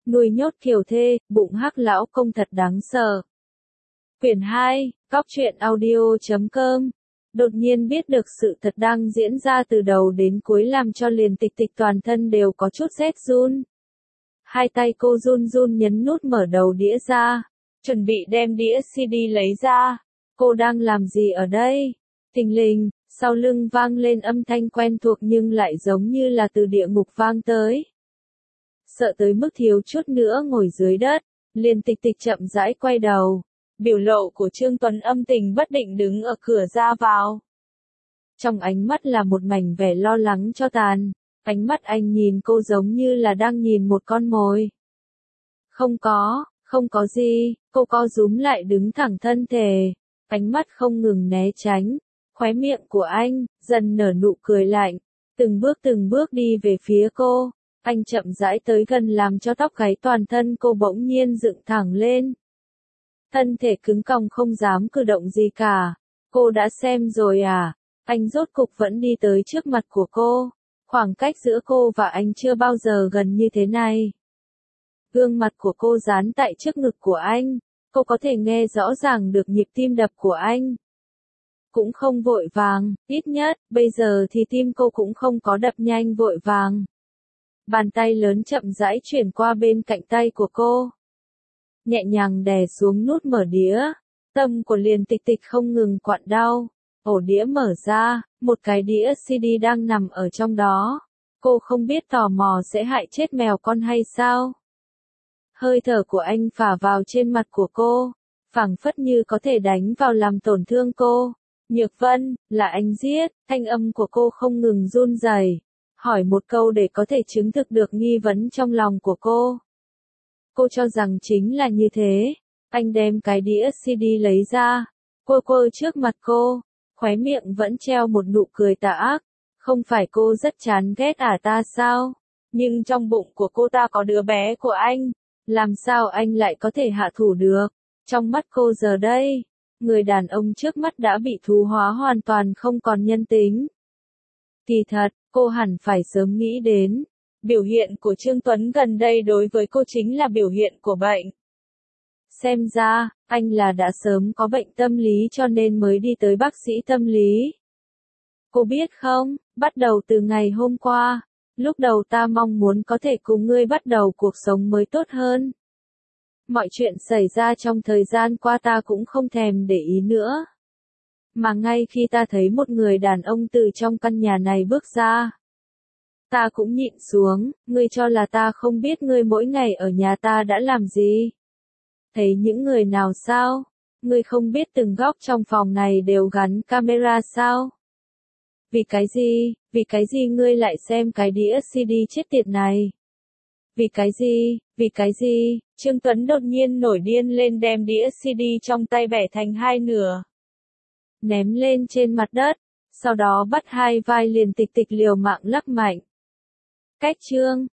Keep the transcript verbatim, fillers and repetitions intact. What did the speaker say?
Nuôi nhốt kiều thê, bụng hắc lão công thật đáng sợ. Quyển hai, Cóc truyện audio chấm com. Đột nhiên biết được sự thật đang diễn ra từ đầu đến cuối làm cho liền tịch tịch toàn thân đều có chút rét run. Hai tay cô run run nhấn nút mở đầu đĩa ra, chuẩn bị đem đĩa xê đê lấy ra. Cô đang làm gì ở đây? Thình lình, sau lưng vang lên âm thanh quen thuộc nhưng lại giống như là từ địa ngục vang tới. Sợ tới mức thiếu chút nữa ngồi dưới đất, liền tịch tịch chậm rãi quay đầu. Biểu lộ của Trương Tuấn âm tình bất định đứng ở cửa ra vào. Trong ánh mắt là một mảnh vẻ lo lắng cho tàn, ánh mắt anh nhìn cô giống như là đang nhìn một con mồi. Không có, không có gì, cô co rúm lại đứng thẳng thân thể, ánh mắt không ngừng né tránh, khóe miệng của anh, dần nở nụ cười lạnh, từng bước từng bước đi về phía cô, anh chậm rãi tới gần làm cho tóc gáy toàn thân cô bỗng nhiên dựng thẳng lên. Thân thể cứng còng không dám cử động gì cả. Cô đã xem rồi à? Anh rốt cục vẫn đi tới trước mặt của cô. Khoảng cách giữa cô và anh chưa bao giờ gần như thế này. Gương mặt của cô dán tại trước ngực của anh. Cô có thể nghe rõ ràng được nhịp tim đập của anh. Cũng không vội vàng, ít nhất, bây giờ thì tim cô cũng không có đập nhanh vội vàng. Bàn tay lớn chậm rãi chuyển qua bên cạnh tay của cô. Nhẹ nhàng đè xuống nút mở đĩa, tâm của liền tịch tịch không ngừng quặn đau, ổ đĩa mở ra, một cái đĩa xê đê đang nằm ở trong đó, cô không biết tò mò sẽ hại chết mèo con hay sao. Hơi thở của anh phả vào trên mặt của cô, phảng phất như có thể đánh vào làm tổn thương cô. Nhược Vân, là anh giết, thanh âm của cô không ngừng run rẩy, hỏi một câu để có thể chứng thực được nghi vấn trong lòng của cô. Cô cho rằng chính là như thế. Anh đem cái đĩa xê đê lấy ra, quơ quơ trước mặt cô, khóe miệng vẫn treo một nụ cười tà ác. Không phải cô rất chán ghét à ta sao? Nhưng trong bụng của cô ta có đứa bé của anh. Làm sao anh lại có thể hạ thủ được? Trong mắt cô giờ đây, người đàn ông trước mắt đã bị thú hóa hoàn toàn không còn nhân tính. Kỳ thật, cô hẳn phải sớm nghĩ đến. Biểu hiện của Trương Tuấn gần đây đối với cô chính là biểu hiện của bệnh. Xem ra, anh là đã sớm có bệnh tâm lý cho nên mới đi tới bác sĩ tâm lý. Cô biết không, bắt đầu từ ngày hôm qua, lúc đầu ta mong muốn có thể cùng ngươi bắt đầu cuộc sống mới tốt hơn. Mọi chuyện xảy ra trong thời gian qua ta cũng không thèm để ý nữa. Mà ngay khi ta thấy một người đàn ông từ trong căn nhà này bước ra, ta cũng nhịn xuống, ngươi cho là ta không biết ngươi mỗi ngày ở nhà ta đã làm gì? Thấy những người nào sao? Ngươi không biết từng góc trong phòng này đều gắn camera sao? Vì cái gì, vì cái gì ngươi lại xem cái đĩa xê đê chết tiệt này? Vì cái gì, vì cái gì? Trương Tuấn đột nhiên nổi điên lên đem đĩa xê đê trong tay bẻ thành hai nửa. Ném lên trên mặt đất, sau đó bắt hai vai liền tịch tịch liều mạng lắc mạnh. Cách chương